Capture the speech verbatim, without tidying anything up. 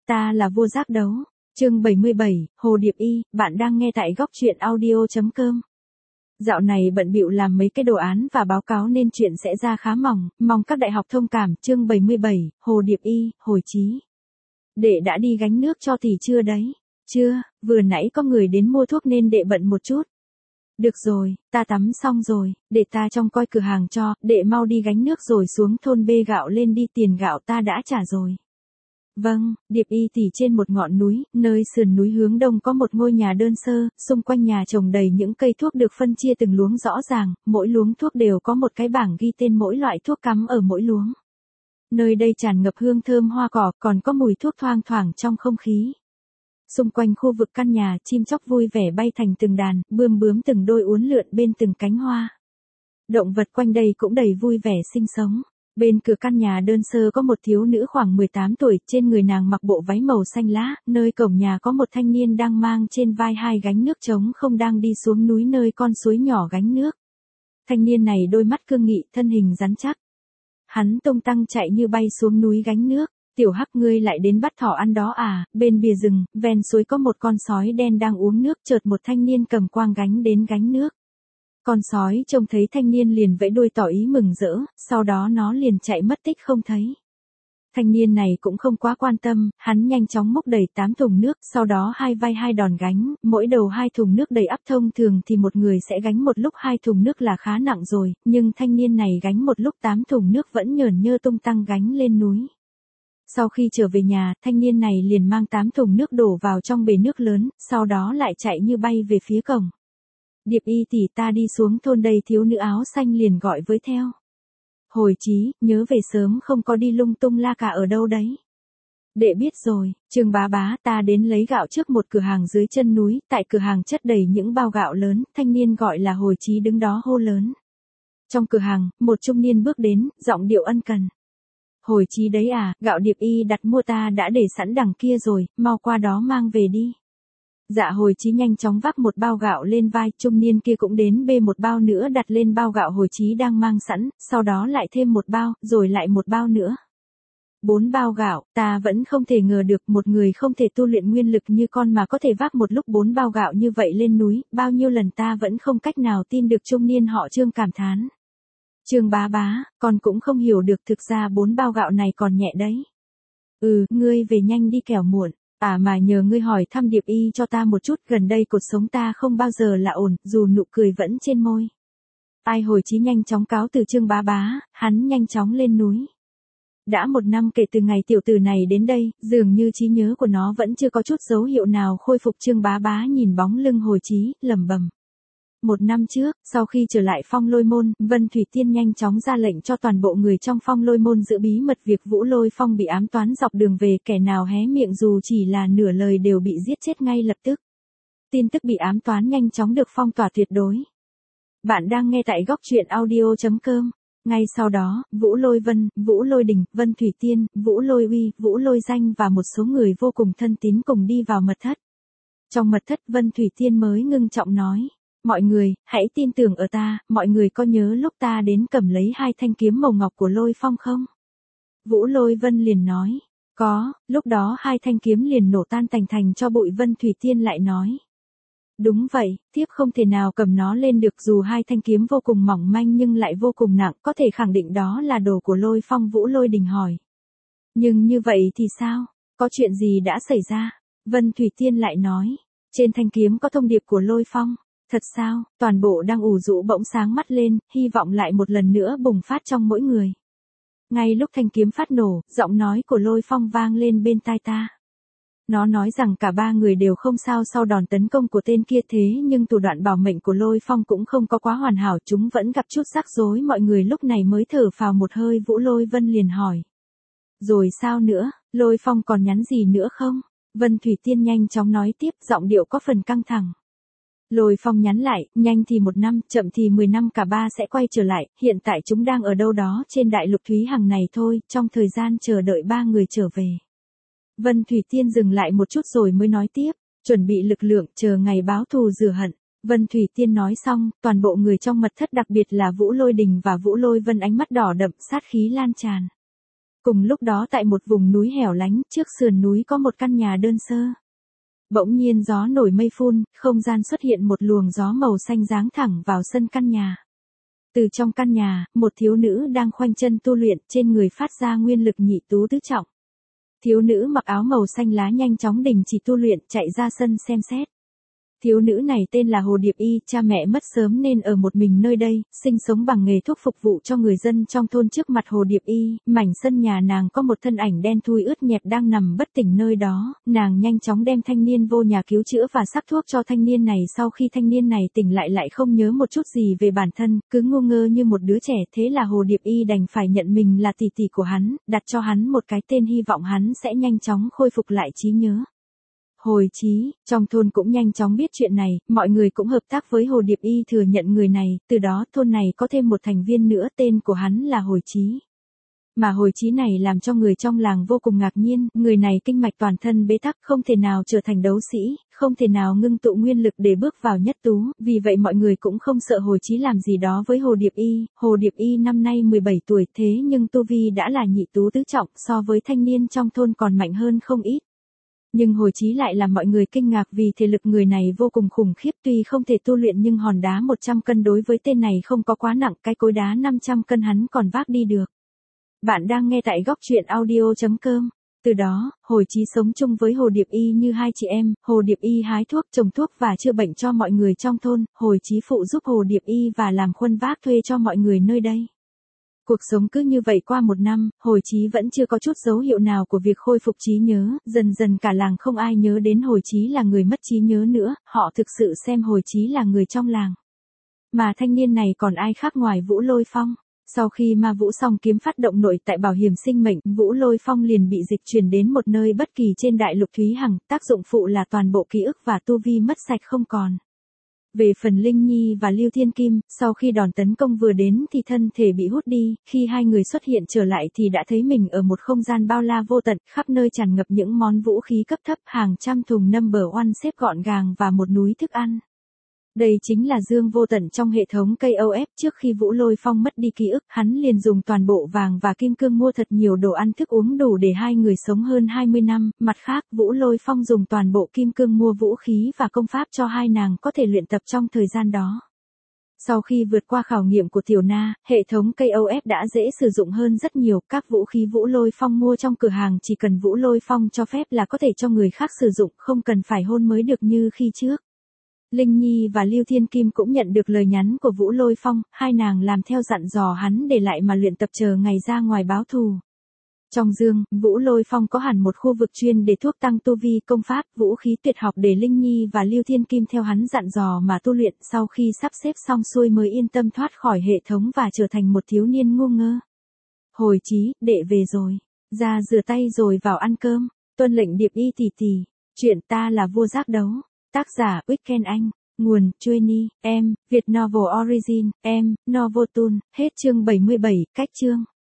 ta là vua giác đấu. Chương bảy mươi bảy, Hồ Điệp Y, bạn đang nghe tại góc truyện audio chấm com. Dạo này bận bịu làm mấy cái đồ án và báo cáo nên chuyện sẽ ra khá mỏng, mong các đại học thông cảm. Chương bảy mươi bảy, Hồ Điệp Y, hồi chí. Đệ đã đi gánh nước cho tỷ chưa đấy? Chưa, vừa nãy có người đến mua thuốc nên đệ bận một chút. Được rồi, ta tắm xong rồi, để ta trông coi cửa hàng cho, đệ mau đi gánh nước rồi xuống thôn bê gạo lên đi, tiền gạo ta đã trả rồi. Vâng, Điệp Y tỷ trên một ngọn núi, nơi sườn núi hướng đông có một ngôi nhà đơn sơ, xung quanh nhà trồng đầy những cây thuốc được phân chia từng luống rõ ràng, mỗi luống thuốc đều có một cái bảng ghi tên mỗi loại thuốc cắm ở mỗi luống. Nơi đây tràn ngập hương thơm hoa cỏ, còn có mùi thuốc thoang thoảng trong không khí. Xung quanh khu vực căn nhà, chim chóc vui vẻ bay thành từng đàn, bươm bướm từng đôi uốn lượn bên từng cánh hoa. Động vật quanh đây cũng đầy vui vẻ sinh sống. Bên cửa căn nhà đơn sơ có một thiếu nữ khoảng mười tám tuổi, trên người nàng mặc bộ váy màu xanh lá, nơi cổng nhà có một thanh niên đang mang trên vai hai gánh nước trống không đang đi xuống núi nơi con suối nhỏ gánh nước. Thanh niên này đôi mắt cương nghị, thân hình rắn chắc. Hắn tung tăng chạy như bay xuống núi gánh nước. Tiểu Hắc, ngươi lại đến bắt thỏ ăn đó à? Bên bìa rừng, ven suối có một con sói đen đang uống nước, chợt một thanh niên cầm quang gánh đến gánh nước. Con sói trông thấy thanh niên liền vẫy đuôi tỏ ý mừng rỡ, sau đó nó liền chạy mất tích không thấy. Thanh niên này cũng không quá quan tâm, hắn nhanh chóng múc đầy tám thùng nước, sau đó hai vai hai đòn gánh, mỗi đầu hai thùng nước đầy ắp. Thông thường thì một người sẽ gánh một lúc hai thùng nước là khá nặng rồi, nhưng thanh niên này gánh một lúc tám thùng nước vẫn nhởn nhơ tung tăng gánh lên núi. Sau khi trở về nhà, thanh niên này liền mang tám thùng nước đổ vào trong bể nước lớn, sau đó lại chạy như bay về phía cổng. Điệp Y tỷ, ta đi xuống thôn đây, thiếu nữ áo xanh liền gọi với theo. Hồi chí, nhớ về sớm không có đi lung tung la cả ở đâu đấy. Đệ biết rồi. Trương bá bá, ta đến lấy gạo trước một cửa hàng dưới chân núi, tại cửa hàng chất đầy những bao gạo lớn, thanh niên gọi là Hồi chí đứng đó hô lớn. Trong cửa hàng, một trung niên bước đến, giọng điệu ân cần. Hồi chí đấy à, gạo Điệp Y đặt mua ta đã để sẵn đằng kia rồi, mau qua đó mang về đi. Dạ. Hồi chí nhanh chóng vác một bao gạo lên vai, trung niên kia cũng đến bê một bao nữa đặt lên bao gạo Hồi chí đang mang sẵn, sau đó lại thêm một bao, rồi lại một bao nữa. Bốn bao gạo, ta vẫn không thể ngờ được một người không thể tu luyện nguyên lực như con mà có thể vác một lúc bốn bao gạo như vậy lên núi, bao nhiêu lần ta vẫn không cách nào tin được. Trung niên họ Trương cảm thán. Trương bá bá, con cũng không hiểu được, thực ra bốn bao gạo này còn nhẹ đấy. Ừ, ngươi về nhanh đi kẻo muộn. À mà nhờ ngươi hỏi thăm Điệp Y cho ta một chút, gần đây cuộc sống ta không bao giờ là ổn, dù nụ cười vẫn trên môi. Ai. Hồi chí nhanh chóng cáo từ Trương bá bá, hắn nhanh chóng lên núi. Đã một năm kể từ ngày tiểu tử này đến đây, dường như trí nhớ của nó vẫn chưa có chút dấu hiệu nào khôi phục. Trương bá bá nhìn bóng lưng Hồi chí, lẩm bẩm. Một năm trước, sau khi trở lại Phong Lôi Môn, Vân Thủy Tiên nhanh chóng ra lệnh cho toàn bộ người trong Phong Lôi Môn giữ bí mật việc Vũ Lôi Phong bị ám toán dọc đường về, kẻ nào hé miệng dù chỉ là nửa lời đều bị giết chết ngay lập tức. Tin tức bị ám toán nhanh chóng được phong tỏa tuyệt đối. Bạn đang nghe tại góc truyện audio chấm com. Ngay sau đó, Vũ Lôi Vân, Vũ Lôi Đình, Vân Thủy Tiên, Vũ Lôi Uy, Vũ Lôi Danh và một số người vô cùng thân tín cùng đi vào mật thất. Trong mật thất, Vân Thủy Tiên mới ngưng trọng nói. Mọi người, hãy tin tưởng ở ta, mọi người có nhớ lúc ta đến cầm lấy hai thanh kiếm màu ngọc của Lôi Phong không? Vũ Lôi Vân liền nói. Có, lúc đó hai thanh kiếm liền nổ tan thành thành cho bụi. Vân Thủy Tiên lại nói. Đúng vậy, tiếp không thể nào cầm nó lên được, dù hai thanh kiếm vô cùng mỏng manh nhưng lại vô cùng nặng, có thể khẳng định đó là đồ của Lôi Phong. Vũ Lôi Đình hỏi. Nhưng như vậy thì sao? Có chuyện gì đã xảy ra? Vân Thủy Tiên lại nói. Trên thanh kiếm có thông điệp của Lôi Phong. Thật sao? Toàn bộ đang ủ rũ bỗng sáng mắt lên, hy vọng lại một lần nữa bùng phát trong mỗi người. Ngay lúc thanh kiếm phát nổ, giọng nói của Lôi Phong vang lên bên tai ta. Nó nói rằng cả ba người đều không sao sau đòn tấn công của tên kia, thế nhưng thủ đoạn bảo mệnh của Lôi Phong cũng không có quá hoàn hảo, chúng vẫn gặp chút rắc rối. Mọi người lúc này mới thở phào một hơi. Vũ Lôi Vân liền hỏi. Rồi sao nữa? Lôi Phong còn nhắn gì nữa không? Vân Thủy Tiên nhanh chóng nói tiếp, giọng điệu có phần căng thẳng. Lôi Phong nhắn lại, nhanh thì một năm, chậm thì mười năm cả ba sẽ quay trở lại, hiện tại chúng đang ở đâu đó trên đại lục Thúy Hằng này thôi, trong thời gian chờ đợi ba người trở về. Vân Thủy Tiên dừng lại một chút rồi mới nói tiếp, chuẩn bị lực lượng, chờ ngày báo thù rửa hận. Vân Thủy Tiên nói xong, toàn bộ người trong mật thất đặc biệt là Vũ Lôi Đình và Vũ Lôi Vân ánh mắt đỏ đậm, sát khí lan tràn. Cùng lúc đó tại một vùng núi hẻo lánh, trước sườn núi có một căn nhà đơn sơ. Bỗng nhiên gió nổi mây phun, không gian xuất hiện một luồng gió màu xanh giáng thẳng vào sân căn nhà. Từ trong căn nhà, một thiếu nữ đang khoanh chân tu luyện, trên người phát ra nguyên lực nhị tú tứ trọng. Thiếu nữ mặc áo màu xanh lá nhanh chóng đình chỉ tu luyện, chạy ra sân xem xét. Thiếu nữ này tên là Hồ Điệp Y, cha mẹ mất sớm nên ở một mình nơi đây, sinh sống bằng nghề thuốc phục vụ cho người dân trong thôn. Trước mặt Hồ Điệp Y, mảnh sân nhà nàng có một thân ảnh đen thui ướt nhẹp đang nằm bất tỉnh nơi đó, nàng nhanh chóng đem thanh niên vô nhà cứu chữa và sắc thuốc cho thanh niên này. Sau khi thanh niên này tỉnh lại lại không nhớ một chút gì về bản thân, cứ ngu ngơ như một đứa trẻ, thế là Hồ Điệp Y đành phải nhận mình là tỷ tỷ của hắn, đặt cho hắn một cái tên hy vọng hắn sẽ nhanh chóng khôi phục lại trí nhớ. Hồi Chí, trong thôn cũng nhanh chóng biết chuyện này, mọi người cũng hợp tác với Hồ Điệp Y thừa nhận người này, từ đó thôn này có thêm một thành viên nữa, tên của hắn là Hồi Chí. Mà Hồi Chí này làm cho người trong làng vô cùng ngạc nhiên, người này kinh mạch toàn thân bế tắc, không thể nào trở thành đấu sĩ, không thể nào ngưng tụ nguyên lực để bước vào nhất tú, vì vậy mọi người cũng không sợ Hồi Chí làm gì đó với Hồ Điệp Y. Hồ Điệp Y năm nay mười bảy tuổi, thế nhưng tu vi đã là nhị tú tứ trọng, so với thanh niên trong thôn còn mạnh hơn không ít. Nhưng Hồi Chí lại làm mọi người kinh ngạc vì thể lực người này vô cùng khủng khiếp, tuy không thể tu luyện nhưng hòn đá một trăm cân đối với tên này không có quá nặng, cái cối đá năm trăm cân hắn còn vác đi được. Bạn đang nghe tại góc truyện audio chấm com. Từ đó, Hồi Chí sống chung với Hồ Điệp Y như hai chị em, Hồ Điệp Y hái thuốc, trồng thuốc và chữa bệnh cho mọi người trong thôn, Hồi Chí phụ giúp Hồ Điệp Y và làm khuân vác thuê cho mọi người nơi đây. Cuộc sống cứ như vậy qua một năm, Hồi Chí vẫn chưa có chút dấu hiệu nào của việc khôi phục trí nhớ, dần dần cả làng không ai nhớ đến Hồi Chí là người mất trí nhớ nữa, họ thực sự xem Hồi Chí là người trong làng. Mà thanh niên này còn ai khác ngoài Vũ Lôi Phong. Sau khi ma Vũ Song Kiếm phát động nội tại bảo hiểm sinh mệnh, Vũ Lôi Phong liền bị dịch chuyển đến một nơi bất kỳ trên đại lục Thúy Hằng, tác dụng phụ là toàn bộ ký ức và tu vi mất sạch không còn. Về phần Linh Nhi và Lưu Thiên Kim, sau khi đòn tấn công vừa đến thì thân thể bị hút đi, khi hai người xuất hiện trở lại thì đã thấy mình ở một không gian bao la vô tận, khắp nơi tràn ngập những món vũ khí cấp thấp, hàng trăm thùng number one xếp gọn gàng và một núi thức ăn. Đây chính là Dương Vô Tận trong hệ thống ca o ép. Trước khi Vũ Lôi Phong mất đi ký ức, hắn liền dùng toàn bộ vàng và kim cương mua thật nhiều đồ ăn thức uống đủ để hai người sống hơn hai mươi năm. Mặt khác, Vũ Lôi Phong dùng toàn bộ kim cương mua vũ khí và công pháp cho hai nàng có thể luyện tập trong thời gian đó. Sau khi vượt qua khảo nghiệm của Tiểu Na, hệ thống ca o ép đã dễ sử dụng hơn rất nhiều. Các vũ khí Vũ Lôi Phong mua trong cửa hàng chỉ cần Vũ Lôi Phong cho phép là có thể cho người khác sử dụng, không cần phải hôn mới được như khi trước. Linh Nhi và Lưu Thiên Kim cũng nhận được lời nhắn của Vũ Lôi Phong, hai nàng làm theo dặn dò hắn để lại mà luyện tập chờ ngày ra ngoài báo thù. Trong Dương, Vũ Lôi Phong có hẳn một khu vực chuyên để thuốc tăng tu vi, công pháp, vũ khí tuyệt học để Linh Nhi và Lưu Thiên Kim theo hắn dặn dò mà tu luyện, sau khi sắp xếp xong xuôi mới yên tâm thoát khỏi hệ thống và trở thành một thiếu niên ngu ngơ. Hồi Chí, đệ về rồi. Ra rửa tay rồi vào ăn cơm. Tuân lệnh Điệp Y tỷ tỷ. Chuyện ta là vua giác đấu. Tác giả Weekend Anh. Nguồn Chueni, em, Việt Novel Origin, em, Novotoon. Hết chương bảy mươi bảy, cách chương.